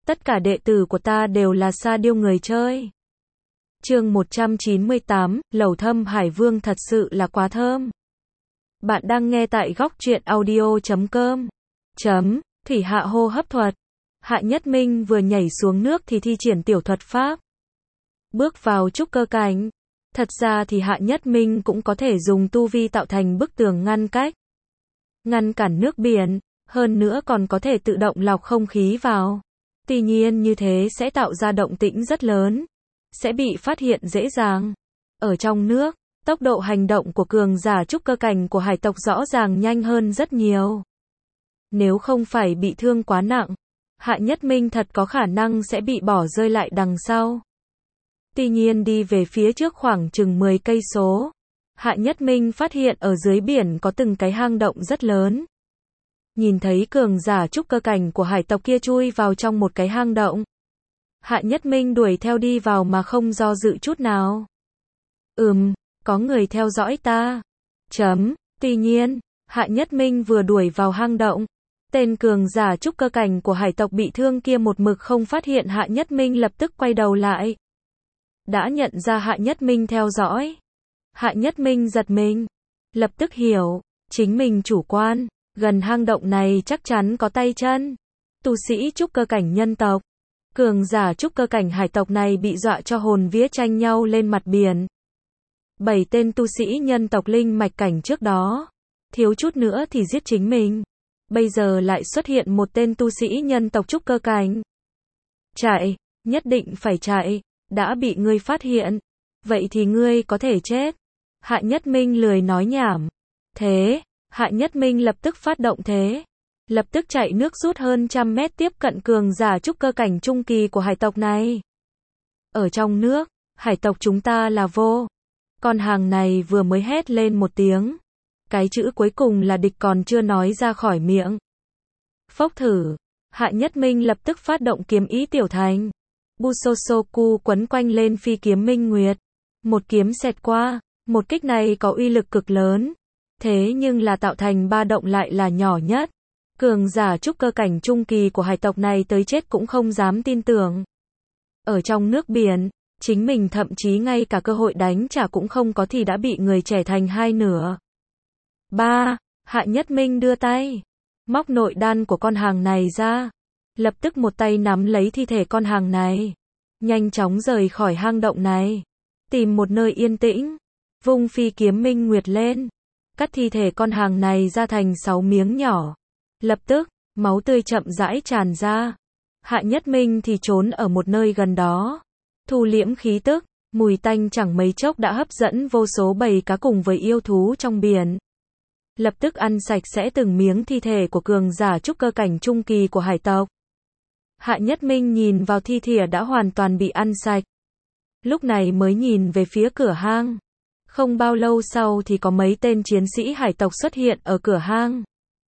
Tất cả đệ tử của ta đều là sa điêu người chơi. Chương 198, Lẩu Thâm Hải Vương thật sự là quá thơm. Bạn đang nghe tại góc truyện audio.com. Thủy hạ hô hấp thuật. Hạ Nhất Minh vừa nhảy xuống nước thì thi triển tiểu thuật pháp. Bước vào trúc cơ cảnh. Thật ra thì Hạ Nhất Minh cũng có thể dùng tu vi tạo thành bức tường ngăn cách. Ngăn cản nước biển, hơn nữa còn có thể tự động lọc không khí vào. Tuy nhiên như thế sẽ tạo ra động tĩnh rất lớn. Sẽ bị phát hiện dễ dàng. Ở trong nước, tốc độ hành động của cường giả trúc cơ cảnh của hải tộc rõ ràng nhanh hơn rất nhiều. Nếu không phải bị thương quá nặng, Hạ Nhất Minh thật có khả năng sẽ bị bỏ rơi lại đằng sau. Tuy nhiên đi về phía trước khoảng chừng 10 cây số, Hạ Nhất Minh phát hiện ở dưới biển có từng cái hang động rất lớn. Nhìn thấy cường giả trúc cơ cảnh của hải tộc kia chui vào trong một cái hang động. Hạ Nhất Minh đuổi theo đi vào mà không do dự chút nào. Có người theo dõi ta. Tuy nhiên, Hạ Nhất Minh vừa đuổi vào hang động. Tên cường giả trúc cơ cảnh của hải tộc bị thương kia một mực không phát hiện Hạ Nhất Minh, lập tức quay đầu lại. Đã nhận ra Hạ Nhất Minh theo dõi. Hạ Nhất Minh giật mình. Lập tức hiểu, chính mình chủ quan, gần hang động này chắc chắn có tay chân. Tu sĩ trúc cơ cảnh nhân tộc. Cường giả trúc cơ cảnh hải tộc này bị dọa cho hồn vía tranh nhau lên mặt biển. 7 tên tu sĩ nhân tộc linh mạch cảnh trước đó, thiếu chút nữa thì giết chính mình. Bây giờ lại xuất hiện một tên tu sĩ nhân tộc trúc cơ cảnh. Chạy, nhất định phải chạy, đã bị ngươi phát hiện. Vậy thì ngươi có thể chết. Hạ Nhất Minh lười nói nhảm. Thế, Hạ Nhất Minh lập tức phát động thế. Lập tức chạy nước rút hơn 100 mét tiếp cận cường giả trúc cơ cảnh trung kỳ của hải tộc này. Ở trong nước, hải tộc chúng ta là vô. Con hàng này vừa mới hét lên một tiếng. Cái chữ cuối cùng là địch còn chưa nói ra khỏi miệng. Phốc thử. Hạ Nhất Minh lập tức phát động kiếm ý tiểu thành. Busosoku quấn quanh lên phi kiếm minh nguyệt. Một kiếm xẹt qua. Một kích này có uy lực cực lớn. Thế nhưng là tạo thành ba động lại là nhỏ nhất. Cường giả trúc cơ cảnh trung kỳ của hải tộc này tới chết cũng không dám tin tưởng. Ở trong nước biển, chính mình thậm chí ngay cả cơ hội đánh trả cũng không có thì đã bị người chẻ thành hai nửa. Hạ Nhất Minh đưa tay, móc nội đan của con hàng này ra. Lập tức một tay nắm lấy thi thể con hàng này. Nhanh chóng rời khỏi hang động này. Tìm một nơi yên tĩnh. Vung phi kiếm minh nguyệt lên. Cắt thi thể con hàng này ra thành 6 miếng nhỏ. Lập tức, máu tươi chậm rãi tràn ra. Hạ Nhất Minh thì trốn ở một nơi gần đó. Thu liễm khí tức, mùi tanh chẳng mấy chốc đã hấp dẫn vô số bầy cá cùng với yêu thú trong biển. Lập tức ăn sạch sẽ từng miếng thi thể của cường giả trúc cơ cảnh trung kỳ của hải tộc. Hạ Nhất Minh nhìn vào thi thể đã hoàn toàn bị ăn sạch. Lúc này mới nhìn về phía cửa hang. Không bao lâu sau thì có mấy tên chiến sĩ hải tộc xuất hiện ở cửa hang.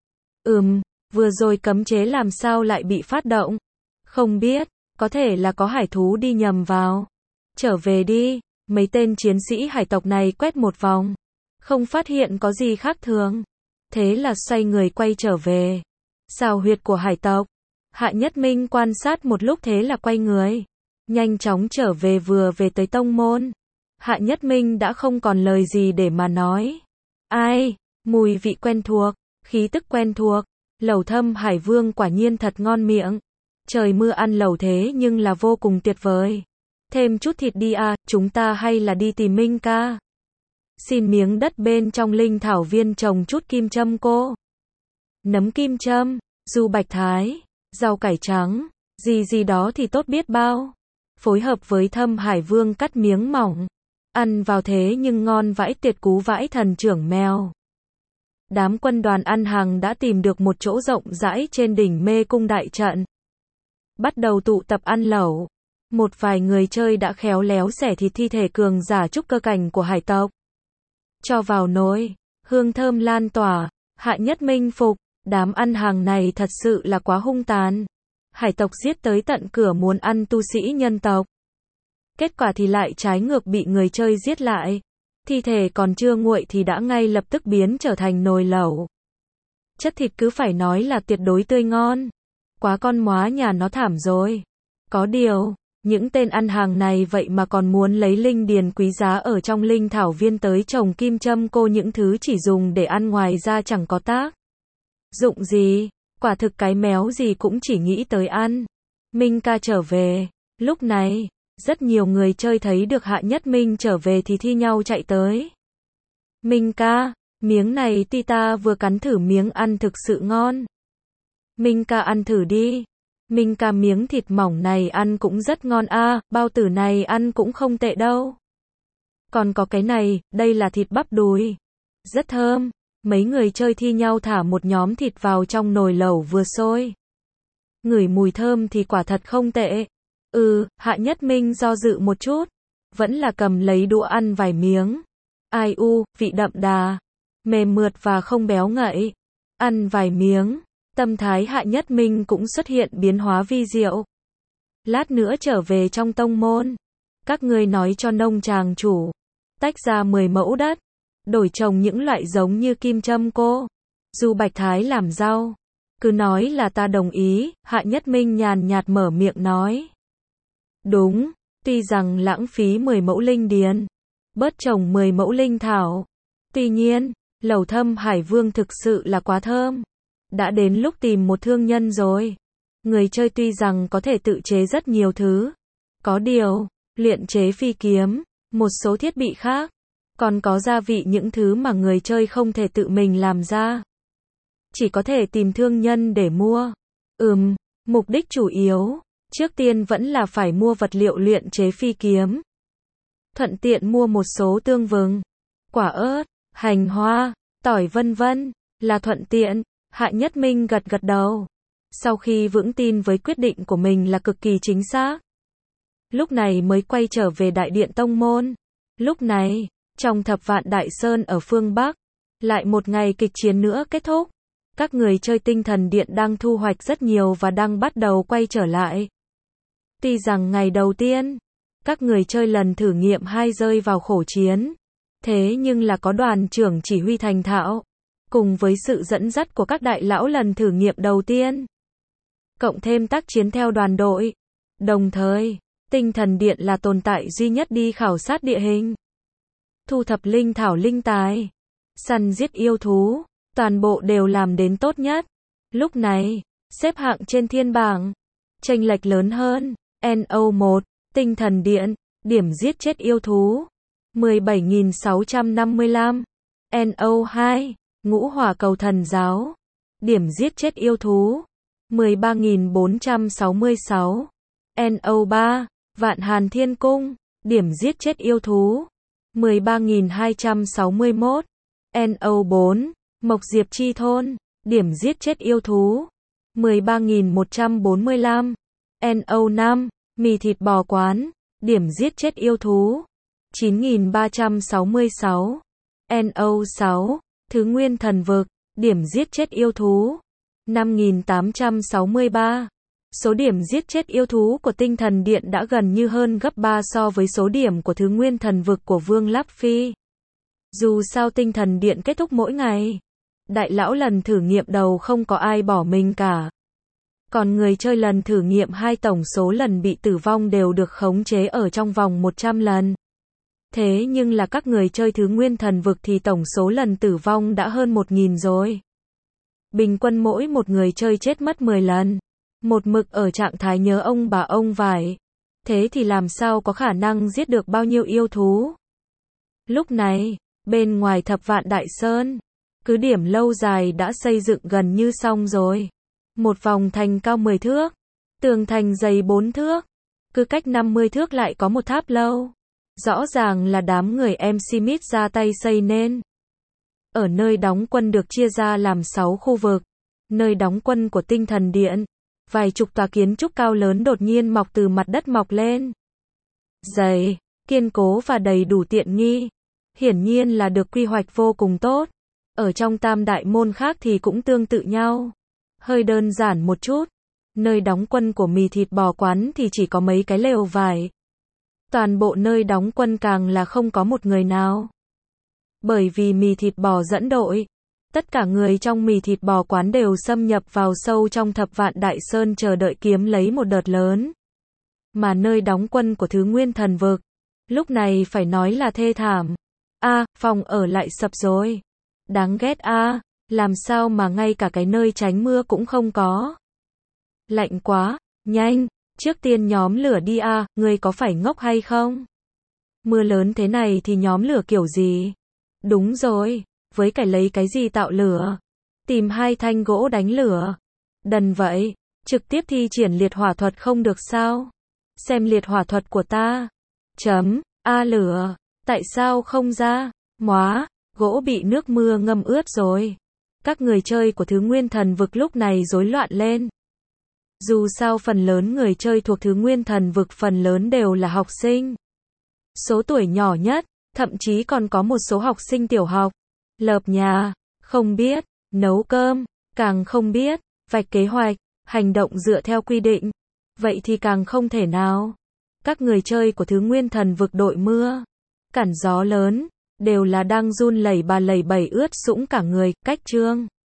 Vừa rồi cấm chế làm sao lại bị phát động? Không biết, có thể là có hải thú đi nhầm vào. Trở về đi, mấy tên chiến sĩ hải tộc này quét một vòng. Không phát hiện có gì khác thường. Thế là xoay người quay trở về. Xào huyệt của hải tộc. Hạ Nhất Minh quan sát một lúc thế là quay người. Nhanh chóng trở về, vừa về tới tông môn. Hạ Nhất Minh đã không còn lời gì để mà nói. Ai, mùi vị quen thuộc, khí tức quen thuộc. Lẩu Thâm Hải Vương quả nhiên thật ngon miệng. Trời mưa ăn lẩu thế nhưng là vô cùng tuyệt vời. Thêm chút thịt đi à, chúng ta hay là đi tìm Minh ca. Xin miếng đất bên trong linh thảo viên trồng chút kim châm cô. Nấm kim châm, du bạch thái, rau cải trắng, gì đó thì tốt biết bao. Phối hợp với Thâm Hải Vương cắt miếng mỏng. Ăn vào thế nhưng ngon vãi tuyệt, cú vãi thần trưởng mèo. Đám quân đoàn ăn hàng đã tìm được một chỗ rộng rãi trên đỉnh mê cung đại trận. Bắt đầu tụ tập ăn lẩu. Một vài người chơi đã khéo léo xẻ thịt thi thể cường giả trúc cơ cảnh của hải tộc. Cho vào nồi, hương thơm lan tỏa. Hạ Nhất Minh phục, đám ăn hàng này thật sự là quá hung tàn. Hải tộc giết tới tận cửa muốn ăn tu sĩ nhân tộc. Kết quả thì lại trái ngược bị người chơi giết lại. Thi thể còn chưa nguội thì đã ngay lập tức biến trở thành nồi lẩu. Chất thịt cứ phải nói là tuyệt đối tươi ngon. Quá con móa nhà nó thảm rồi. Có điều, những tên ăn hàng này vậy mà còn muốn lấy linh điền quý giá ở trong linh thảo viên tới trồng kim châm cô, những thứ chỉ dùng để ăn ngoài ra chẳng có tác dụng gì, quả thực cái méo gì cũng chỉ nghĩ tới ăn. Minh ca trở về, lúc này, rất nhiều người chơi thấy được Hạ Nhất Minh trở về thì thi nhau chạy tới. Minh ca, miếng này Tita vừa cắn thử miếng ăn thực sự ngon. Minh ca ăn thử đi. Minh ca miếng thịt mỏng này ăn cũng rất ngon a, bao tử này ăn cũng không tệ đâu. Còn có cái này, đây là thịt bắp đùi. Rất thơm. Mấy người chơi thi nhau thả một nhóm thịt vào trong nồi lẩu vừa sôi. Ngửi mùi thơm thì quả thật không tệ. Hạ Nhất Minh do dự một chút. Vẫn là cầm lấy đũa ăn vài miếng. Ai u, vị đậm đà. Mềm mượt và không béo ngậy. Ăn vài miếng. Tâm thái Hạ Nhất Minh cũng xuất hiện biến hóa vi diệu. Lát nữa trở về trong tông môn. Các ngươi nói cho nông tràng chủ. Tách ra 10 mẫu đất. Đổi trồng những loại giống như kim châm cô. Du Bạch Thái làm rau. Cứ nói là ta đồng ý, Hạ Nhất Minh nhàn nhạt mở miệng nói. Đúng, tuy rằng lãng phí 10 mẫu linh điền. Bớt trồng 10 mẫu linh thảo. Tuy nhiên, lẩu thâm Hải Vương thực sự là quá thơm. Đã đến lúc tìm một thương nhân rồi. Người chơi tuy rằng có thể tự chế rất nhiều thứ. Có điều, luyện chế phi kiếm, một số thiết bị khác. Còn có gia vị những thứ mà người chơi không thể tự mình làm ra. Chỉ có thể tìm thương nhân để mua. Mục đích chủ yếu, trước tiên vẫn là phải mua vật liệu luyện chế phi kiếm. Thuận tiện mua một số tương vừng, quả ớt, hành hoa, tỏi vân vân, là thuận tiện. Hạ Nhất Minh gật gật đầu. Sau khi vững tin với quyết định của mình là cực kỳ chính xác. Lúc này mới quay trở về đại điện tông môn. Lúc này, trong Thập Vạn Đại Sơn ở phương Bắc, lại một ngày kịch chiến nữa kết thúc. Các người chơi Tinh Thần Điện đang thu hoạch rất nhiều và đang bắt đầu quay trở lại. Tuy rằng ngày đầu tiên, các người chơi lần thử nghiệm 2 rơi vào khổ chiến. Thế nhưng là có đoàn trưởng chỉ huy thành thạo. Cùng với sự dẫn dắt của các đại lão lần thử nghiệm đầu tiên. Cộng thêm tác chiến theo đoàn đội. Đồng thời, Tinh Thần Điện là tồn tại duy nhất đi khảo sát địa hình. Thu thập linh thảo linh tài. Săn giết yêu thú. Toàn bộ đều làm đến tốt nhất. Lúc này, xếp hạng trên thiên bảng. Chênh lệch lớn hơn. NO1, Tinh Thần Điện, điểm giết chết yêu thú. 17.655. NO2, Ngũ Hỏa Cầu Thần Giáo. Điểm giết chết yêu thú. 13.466. NO3, Vạn Hàn Thiên Cung. Điểm giết chết yêu thú. 13.261. NO4, Mộc Diệp Chi Thôn. Điểm giết chết yêu thú. 13.145. NO5, Mì Thịt Bò Quán. Điểm giết chết yêu thú. 9.366. NO6, Thứ Nguyên Thần Vực. Điểm giết chết yêu thú. 5.863. Số điểm giết chết yêu thú của Tinh Thần Điện đã gần như hơn gấp 3 so với số điểm của Thứ Nguyên Thần Vực của Vương Láp Phi. Dù sao Tinh Thần Điện kết thúc mỗi ngày. Đại lão lần thử nghiệm đầu không có ai bỏ mình cả. Còn người chơi lần thử nghiệm 2 tổng số lần bị tử vong đều được khống chế ở trong vòng 100 lần. Thế nhưng là các người chơi Thứ Nguyên Thần Vực thì tổng số lần tử vong đã hơn 1.000 rồi. Bình quân mỗi một người chơi chết mất 10 lần. Một mực ở trạng thái nhớ ông bà ông vải. Thế thì làm sao có khả năng giết được bao nhiêu yêu thú? Lúc này, bên ngoài Thập Vạn Đại Sơn, cứ điểm lâu dài đã xây dựng gần như xong rồi. Một vòng thành cao 10 thước, tường thành dày 4 thước, cứ cách 50 thước lại có một tháp lâu. Rõ ràng là đám người MC Mít ra tay xây nên. Ở nơi đóng quân được chia ra làm 6 khu vực. Nơi đóng quân của Tinh Thần Điện, vài chục tòa kiến trúc cao lớn đột nhiên mọc từ mặt đất mọc lên. Dày, kiên cố và đầy đủ tiện nghi. Hiển nhiên là được quy hoạch vô cùng tốt. Ở trong tam đại môn khác thì cũng tương tự nhau. Hơi đơn giản một chút. Nơi đóng quân của Mì Thịt Bò Quán thì chỉ có mấy cái lều vải. Toàn bộ nơi đóng quân càng là không có một người nào. Bởi vì Mì Thịt Bò dẫn đội. Tất cả người trong Mì Thịt Bò Quán đều xâm nhập vào sâu trong Thập Vạn Đại Sơn chờ đợi kiếm lấy một đợt lớn. mà nơi đóng quân của thứ nguyên thần vực, lúc này phải nói là thê thảm. Phòng ở lại sập rồi. Đáng ghét làm sao mà ngay cả cái nơi tránh mưa cũng không có. Lạnh quá, nhanh, trước tiên nhóm lửa đi ngươi có phải ngốc hay không? Mưa lớn thế này thì nhóm lửa kiểu gì? Đúng rồi, với cái lấy cái gì tạo lửa? Tìm 2 thanh gỗ đánh lửa. Đần vậy, trực tiếp thi triển liệt hỏa thuật không được sao? Xem liệt hỏa thuật của ta. Lửa, tại sao không ra? Gỗ bị nước mưa ngâm ướt rồi. Các người chơi của thứ nguyên thần vực lúc này rối loạn lên. Dù sao phần lớn người chơi thuộc thứ nguyên thần vực phần lớn đều là học sinh. Số tuổi nhỏ nhất, thậm chí còn có một số học sinh tiểu học. Lợp nhà, không biết, nấu cơm, càng không biết, vạch kế hoạch, hành động dựa theo quy định. Vậy thì càng không thể nào. Các người chơi của thứ nguyên thần vực đội mưa, cản gió lớn, đều là đang run lẩy bà lẩy bẩy ướt sũng cả người, cách chương.